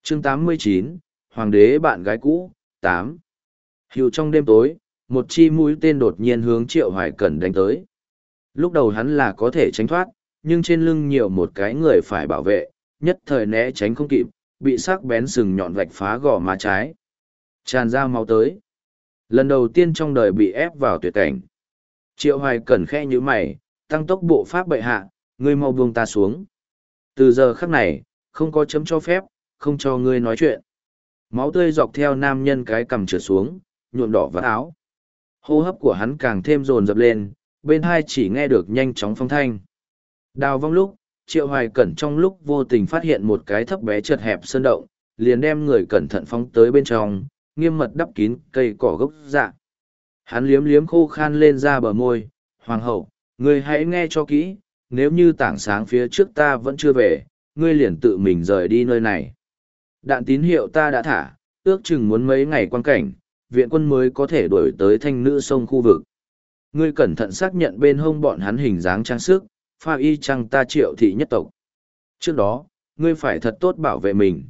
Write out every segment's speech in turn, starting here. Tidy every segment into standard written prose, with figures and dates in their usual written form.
Chương 89, Hoàng đế bạn gái cũ, 8. Hiệu trong đêm tối, một chi mũi tên đột nhiên hướng Triệu Hoài Cẩn đánh tới. Lúc đầu hắn là có thể tránh thoát, nhưng trên lưng nhiều một cái người phải bảo vệ, nhất thời né tránh không kịp, bị sắc bén sừng nhọn vạch phá gò má trái. Tràn ra máu tới. Lần đầu tiên trong đời bị ép vào tuyệt cảnh. Triệu Hoài Cẩn khẽ nhíu mày, tăng tốc bộ pháp bệ hạ, ngươi mau buông ta xuống. Từ giờ khắc này, không có chấm cho phép, không cho ngươi nói chuyện. Máu tươi dọc theo nam nhân cái cằm trượt xuống, nhuộm đỏ vạt áo. Hô hấp của hắn càng thêm dồn dập lên, bên hai chỉ nghe được nhanh chóng phong thanh. Đào vong lúc, Triệu Hoài Cẩn trong lúc vô tình phát hiện một cái thấp bé chật hẹp sơn động, liền đem người cẩn thận phóng tới bên trong, nghiêm mật đắp kín cây cỏ gốc dạ. Hắn liếm liếm khô khan lên ra bờ môi, hoàng hậu, ngươi hãy nghe cho kỹ, nếu như tảng sáng phía trước ta vẫn chưa về, ngươi liền tự mình rời đi nơi này. Đạn tín hiệu ta đã thả, ước chừng muốn mấy ngày quan cảnh, viện quân mới có thể đuổi tới thanh nữ sông khu vực. Ngươi cẩn thận xác nhận bên hông bọn hắn hình dáng trang sức, pha y chăng ta Triệu thị nhất tộc. Trước đó, ngươi phải thật tốt bảo vệ mình.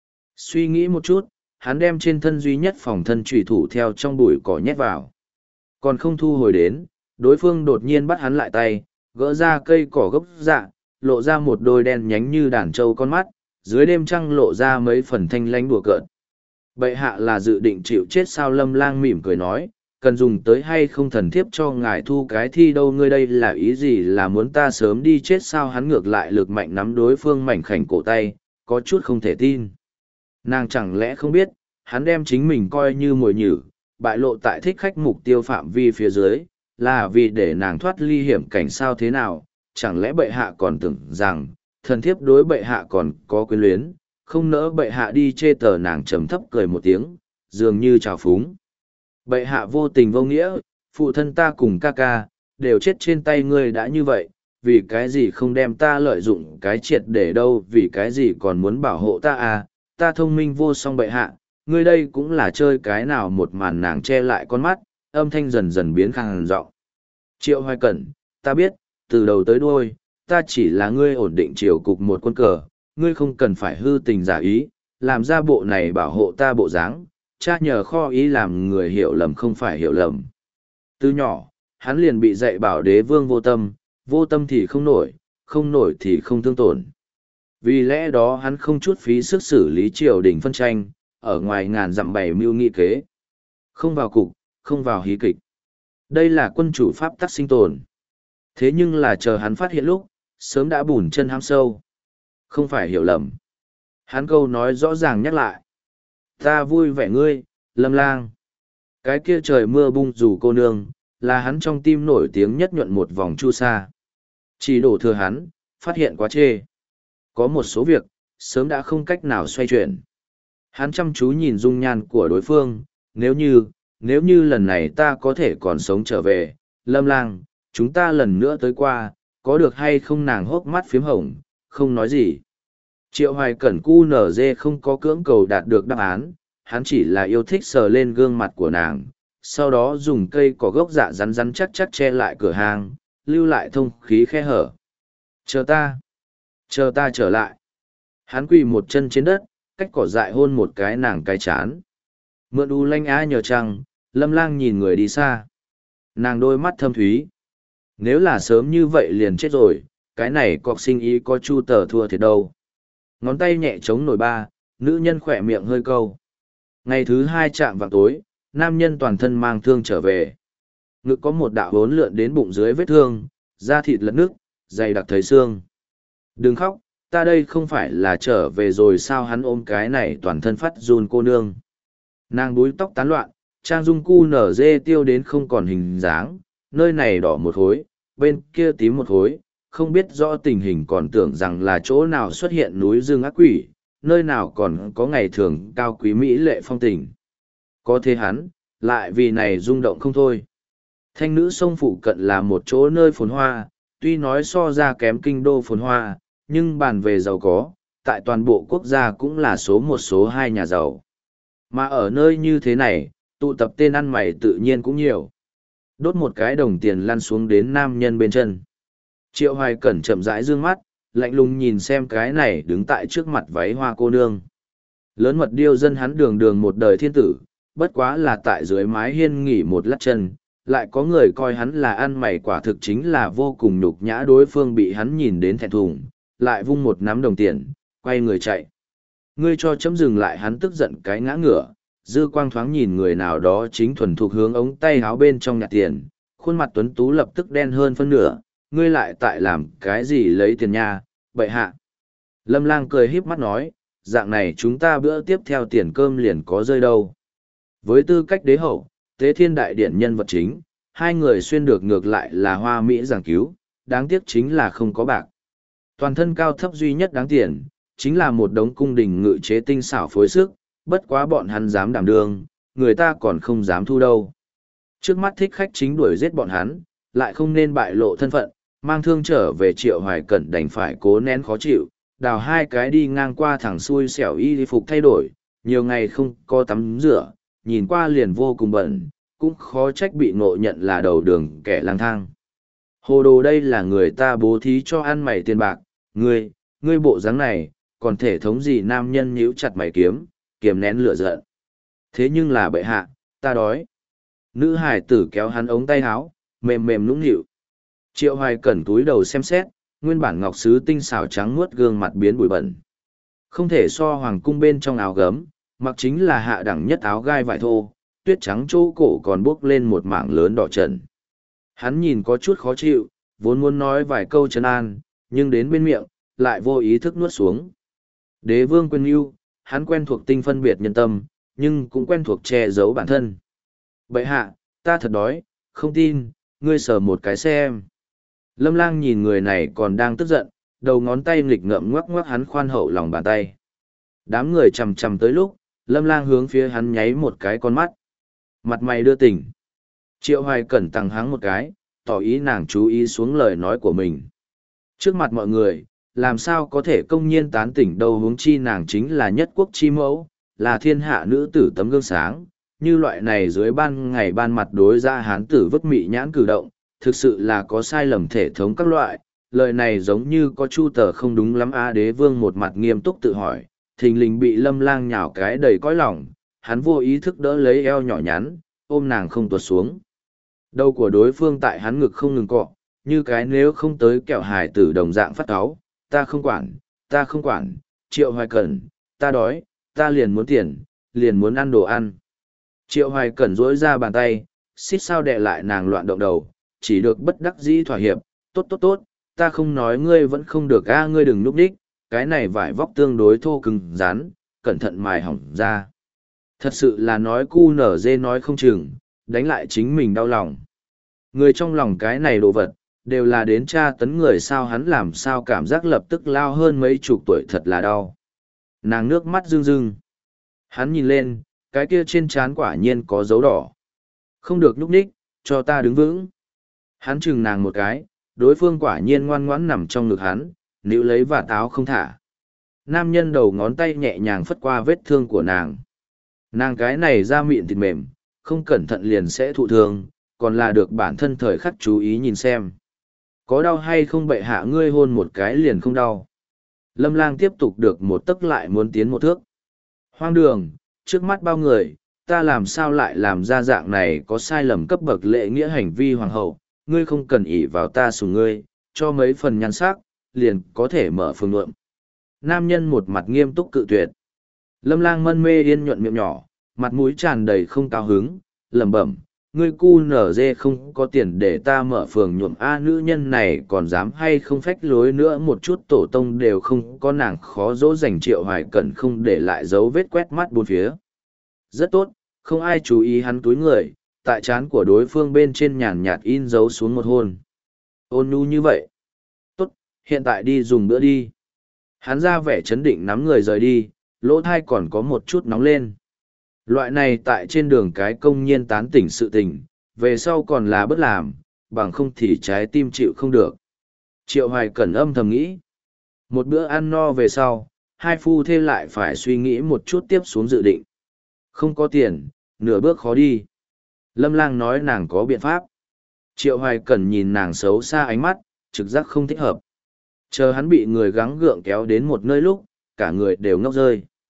Suy nghĩ một chút, hắn đem trên thân duy nhất phòng thân trùy thủ theo trong bụi cỏ nhét vào. Còn không thu hồi đến, đối phương đột nhiên bắt hắn lại tay, gỡ ra cây cỏ gốc dạ, lộ ra một đôi đen nhánh như đàn trâu con mắt, dưới đêm trăng lộ ra mấy phần thanh lánh đùa cợt. Bệ hạ là dự định chịu chết sao? Lâm Lang mỉm cười nói, cần dùng tới hay không thần thiếp cho ngài thu cái thi đâu, ngươi đây là ý gì, là muốn ta sớm đi chết sao? Hắn ngược lại lực mạnh nắm đối phương mảnh khảnh cổ tay, có chút không thể tin. Nàng chẳng lẽ không biết, hắn đem chính mình coi như mồi nhử, bại lộ tại thích khách mục tiêu phạm vi phía dưới, là vì để nàng thoát ly hiểm cảnh sao? Thế nào, chẳng lẽ bệ hạ còn tưởng rằng, thần thiếp đối bệ hạ còn có quyến luyến, không nỡ bệ hạ đi chê tờ? Nàng trầm thấp cười một tiếng, dường như trào phúng. Bệ hạ vô tình vô nghĩa, phụ thân ta cùng ca ca, đều chết trên tay ngươi đã như vậy, vì cái gì không đem ta lợi dụng cái triệt để đâu, vì cái gì còn muốn bảo hộ ta à, ta thông minh vô song bệ hạ, ngươi đây cũng là chơi cái nào? Một màn nàng che lại con mắt, âm thanh dần dần biến khàn giọng. Triệu Hoài Cẩn, ta biết, từ đầu tới đuôi, ta chỉ là ngươi ổn định triều cục một quân cờ, ngươi không cần phải hư tình giả ý, làm ra bộ này bảo hộ ta bộ dáng, cha nhờ kho ý làm người hiểu lầm không phải hiểu lầm. Từ nhỏ, hắn liền bị dạy bảo đế vương vô tâm thì không nổi, không nổi thì không thương tổn. Vì lẽ đó hắn không chút phí sức xử lý triều đình phân tranh, ở ngoài ngàn dặm bày mưu nghị kế. Không vào cục, không vào hí kịch. Đây là quân chủ pháp tắc sinh tồn. Thế nhưng là chờ hắn phát hiện lúc, sớm đã bùn chân hám sâu. Không phải hiểu lầm. Hắn câu nói rõ ràng nhắc lại. Ta vui vẻ ngươi, Lâm Lang. Cái kia trời mưa bung dù cô nương, là hắn trong tim nổi tiếng nhất nhuận một vòng chu sa. Chỉ đổ thừa hắn, phát hiện quá chê. Có một số việc, sớm đã không cách nào xoay chuyển. Hắn chăm chú nhìn dung nhan của đối phương, nếu như lần này ta có thể còn sống trở về, Lâm Lang, chúng ta lần nữa tới qua, có được hay không? Nàng hốc mắt phím hồng, không nói gì. Triệu Hoài Cẩn QNZ không có cưỡng cầu đạt được đáp án, hắn chỉ là yêu thích sờ lên gương mặt của nàng, sau đó dùng cây cỏ gốc dạ rắn rắn chắc chắc che lại cửa hàng, lưu lại thông khí khe hở. Chờ ta trở lại. Hắn quỳ một chân trên đất, cách cỏ dại hôn một cái nàng cái chán. Mượn u lanh á nhờ trăng, Lâm Lang nhìn người đi xa. Nàng đôi mắt thâm thúy. Nếu là sớm như vậy liền chết rồi, cái này cọc sinh ý có chu tờ thua thiệt đâu. Ngón tay nhẹ chống nổi ba, nữ nhân khỏe miệng hơi câu. Ngày thứ hai chạm vào tối, nam nhân toàn thân mang thương trở về. Ngực có một đạo hốn lượn đến bụng dưới vết thương, da thịt lẫn nước, dày đặc thấy xương. Đừng khóc, ta đây không phải là trở về rồi sao? Hắn ôm cái này toàn thân phát run cô nương. Nàng búi tóc tán loạn, trang dung cu nở dê tiêu đến không còn hình dáng, nơi này đỏ một khối, bên kia tím một khối, không biết rõ tình hình còn tưởng rằng là chỗ nào xuất hiện núi rừng ác quỷ, nơi nào còn có ngày thường cao quý mỹ lệ phong tình. Có thế hắn, lại vì này rung động không thôi. Thanh nữ sông phụ cận là một chỗ nơi phồn hoa, tuy nói so ra kém kinh đô phồn hoa, nhưng bàn về giàu có, tại toàn bộ quốc gia cũng là số một số hai nhà giàu. Mà ở nơi như thế này, tụ tập tên ăn mày tự nhiên cũng nhiều. Đốt một cái đồng tiền lăn xuống đến nam nhân bên chân. Triệu Hoài Cẩn chậm rãi dương mắt, lạnh lùng nhìn xem cái này đứng tại trước mặt váy hoa cô nương. Lớn mật điêu dân hắn đường đường một đời thiên tử, bất quá là tại dưới mái hiên nghỉ một lát chân, lại có người coi hắn là ăn mày, quả thực chính là vô cùng nhục nhã. Đối phương bị hắn nhìn đến thẹn thùng, lại vung một nắm đồng tiền, quay người chạy. Ngươi cho chấm dừng lại, hắn tức giận cái ngã ngửa, dư quang thoáng nhìn người nào đó chính thuần thục hướng ống tay áo bên trong nhặt tiền, khuôn mặt tuấn tú lập tức đen hơn phân nửa. Ngươi lại tại làm cái gì lấy tiền nha, bậy hạ. Lâm Lang cười híp mắt nói, dạng này chúng ta bữa tiếp theo tiền cơm liền có rơi đâu. Với tư cách đế hậu, tế thiên đại điện nhân vật chính, hai người xuyên được ngược lại là hoa mỹ giảng cứu, đáng tiếc chính là không có bạc. Toàn thân cao thấp duy nhất đáng tiền, chính là một đống cung đình ngự chế tinh xảo phối sức, bất quá bọn hắn dám đảm đương, người ta còn không dám thu đâu. Trước mắt thích khách chính đuổi giết bọn hắn, lại không nên bại lộ thân phận, mang thương trở về Triệu Hoài Cẩn đành phải cố nén khó chịu, đào hai cái đi ngang qua thẳng xui xẻo y phục thay đổi, nhiều ngày không có tắm rửa, nhìn qua liền vô cùng bẩn, cũng khó trách bị ngộ nhận là đầu đường kẻ lang thang. Hồ đồ, đây là người ta bố thí cho ăn mày tiền bạc, ngươi bộ dáng này, còn thể thống gì? Nam nhân nhíu chặt mày kiềm nén lửa giận. Thế nhưng là bệ hạ, ta đói. Nữ hải tử kéo hắn ống tay áo, mềm mềm nũng nịu. Triệu Hoài Cẩn túi đầu xem xét, nguyên bản ngọc sứ tinh xảo trắng muốt, gương mặt biến bụi bẩn. Không thể so hoàng cung bên trong áo gấm, mặc chính là hạ đẳng nhất áo gai vải thô, tuyết trắng chỗ cổ còn bốc lên một mảng lớn đỏ trần. Hắn nhìn có chút khó chịu, vốn muốn nói vài câu trấn an, nhưng đến bên miệng, lại vô ý thức nuốt xuống. Đế vương quyền yêu, hắn quen thuộc tinh phân biệt nhân tâm, nhưng cũng quen thuộc che giấu bản thân. Bậy hạ, ta thật đói, không tin, ngươi sờ một cái xem. Lâm Lang nhìn người này còn đang tức giận, đầu ngón tay nghịch ngợm ngoắc ngoắc hắn khoan hậu lòng bàn tay. Đám người chầm chầm tới lúc, Lâm Lang hướng phía hắn nháy một cái con mắt. Mặt mày đưa tình. Triệu Hoài Cẩn tăng háng một cái, tỏ ý nàng chú ý xuống lời nói của mình. Trước mặt mọi người, làm sao có thể công nhiên tán tỉnh đâu, huống chi nàng chính là nhất quốc chi mẫu, là thiên hạ nữ tử tấm gương sáng. Như loại này dưới ban ngày ban mặt đối ra hán tử vứt mị nhãn cử động, thực sự là có sai lầm thể thống các loại. Lời này giống như có chu tờ không đúng lắm a. Đế vương một mặt nghiêm túc tự hỏi, thình lình bị Lâm Lang nhào cái đầy cõi lòng, hắn vô ý thức đỡ lấy eo nhỏ nhắn, ôm nàng không tuột xuống. Đầu của đối phương tại hắn ngực không ngừng cọ, như cái nếu không tới kẹo hài tử đồng dạng phát cáu. Ta không quản, Triệu Hoài Cẩn, ta đói, ta liền muốn tiền, liền muốn ăn đồ ăn. Triệu Hoài Cẩn duỗi ra bàn tay, xít sao đè lại nàng loạn động đầu, chỉ được bất đắc dĩ thỏa hiệp. Tốt, ta không nói ngươi vẫn không được a, ngươi đừng núp đích, cái này vải vóc tương đối thô cứng rắn, cẩn thận mài hỏng ra. Thật sự là nói cu nở dê nói không chừng, đánh lại chính mình đau lòng. Người trong lòng cái này đồ vật, đều là đến tra tấn người sao, hắn làm sao cảm giác lập tức lao hơn mấy chục tuổi, thật là đau. Nàng nước mắt rưng rưng. Hắn nhìn lên, cái kia trên trán quả nhiên có dấu đỏ. Không được nhúc nhích, cho ta đứng vững. Hắn chừng nàng một cái, đối phương quả nhiên ngoan ngoãn nằm trong ngực hắn, níu lấy và táo không thả. Nam nhân đầu ngón tay nhẹ nhàng phất qua vết thương của nàng. Nàng cái này da mịn thịt mềm, không cẩn thận liền sẽ thụ thương, còn là được bản thân thời khắc chú ý nhìn xem. Có đau hay không bệ hạ, ngươi hôn một cái liền không đau. Lâm Lang tiếp tục được một tấc lại muốn tiến một thước. Hoang đường, trước mắt bao người, ta làm sao lại làm ra dạng này có sai lầm cấp bậc lễ nghĩa hành vi hoàng hậu, ngươi không cần ỷ vào ta sủng ngươi, cho mấy phần nhan sắc, liền có thể mở phương luận. Nam nhân một mặt nghiêm túc cự tuyệt. Lâm Lang mân mê yên nhuận miệng nhỏ, mặt mũi tràn đầy không cao hứng, lẩm bẩm, ngươi cu nở dê không có tiền để ta mở phường nhuộm a. Nữ nhân này còn dám hay không phách lối nữa, một chút tổ tông đều không có, nàng khó dỗ dành. Triệu Hoài Cẩn không để lại dấu vết quét mắt bốn phía. Rất tốt, không ai chú ý hắn túi người, tại trán của đối phương bên trên nhàn nhạt in dấu xuống một hôn. Ôn nhu như vậy. Tốt, hiện tại đi dùng bữa đi. Hắn ra vẻ chấn định nắm người rời đi, lỗ thai còn có một chút nóng lên. Loại này tại trên đường cái công nhiên tán tỉnh sự tình, về sau còn là bất làm, bằng không thì trái tim chịu không được. Triệu Hoài Cẩn âm thầm nghĩ. Một bữa ăn no về sau, hai phu thê lại phải suy nghĩ một chút tiếp xuống dự định. Không có tiền, nửa bước khó đi. Lâm Lang nói nàng có biện pháp. Triệu Hoài Cẩn nhìn nàng xấu xa ánh mắt, trực giác không thích hợp. Chờ hắn bị người gắng gượng kéo đến một nơi lúc, cả người đều ngốc rơi.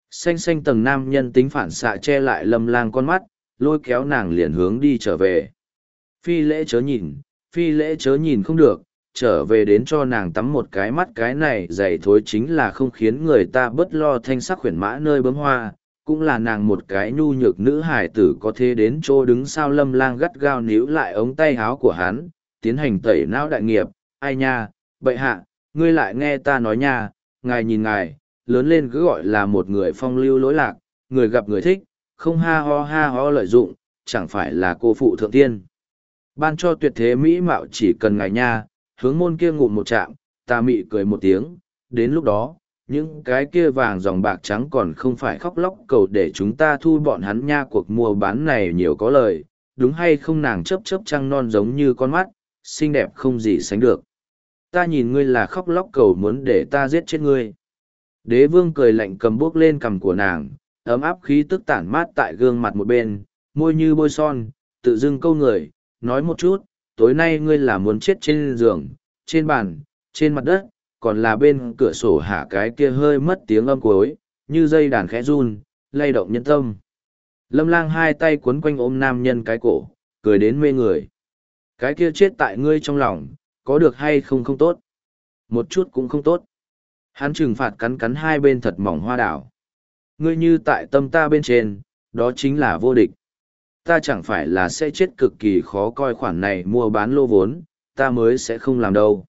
Xanh xanh tầng nam nhân tính phản xạ che lại Lâm Lang con mắt, lôi kéo nàng liền hướng đi trở về. Phi lễ chớ nhìn không được, trở về đến cho nàng tắm một cái mắt, cái này dày thối chính là không khiến người ta bớt lo thanh sắc khuyển mã nơi bướm hoa, cũng là nàng một cái nhu nhược nữ hải tử có thế đến chỗ đứng sao. Lâm Lang gắt gao níu lại ống tay áo của hắn, tiến hành tẩy não đại nghiệp. Ai nha, bậy hạ, ngươi lại nghe ta nói nha, ngài nhìn ngài, lớn lên cứ gọi là một người phong lưu lỗi lạc, người gặp người thích, không ha ho lợi dụng, chẳng phải là cô phụ thượng tiên. Ban cho tuyệt thế mỹ mạo chỉ cần ngài nha, hướng môn kia ngụm một chạm, ta mị cười một tiếng, đến lúc đó, những cái kia vàng dòng bạc trắng còn không phải khóc lóc cầu để chúng ta thu bọn hắn nha. Cuộc mua bán này nhiều có lời, đúng hay không? Nàng chớp chớp trăng non giống như con mắt, xinh đẹp không gì sánh được. Ta nhìn ngươi là khóc lóc cầu muốn để ta giết chết ngươi. Đế vương cười lạnh cầm bước lên cằm của nàng, ấm áp khí tức tản mát tại gương mặt một bên, môi như bôi son, tự dưng câu người, nói một chút, tối nay ngươi là muốn chết trên giường, trên bàn, trên mặt đất, còn là bên cửa sổ hả? Cái kia hơi mất tiếng âm cuối, như dây đàn khẽ run, lay động nhân tâm. Lâm Lang hai tay quấn quanh ôm nam nhân cái cổ, cười đến mê người. Cái kia chết tại ngươi trong lòng, có được hay không? Không tốt. Một chút cũng không tốt. Hắn trừng phạt cắn cắn hai bên thật mỏng hoa đảo. Ngươi như tại tâm ta bên trên, đó chính là vô địch. Ta chẳng phải là sẽ chết cực kỳ khó coi, khoản này mua bán lô vốn, ta mới sẽ không làm đâu.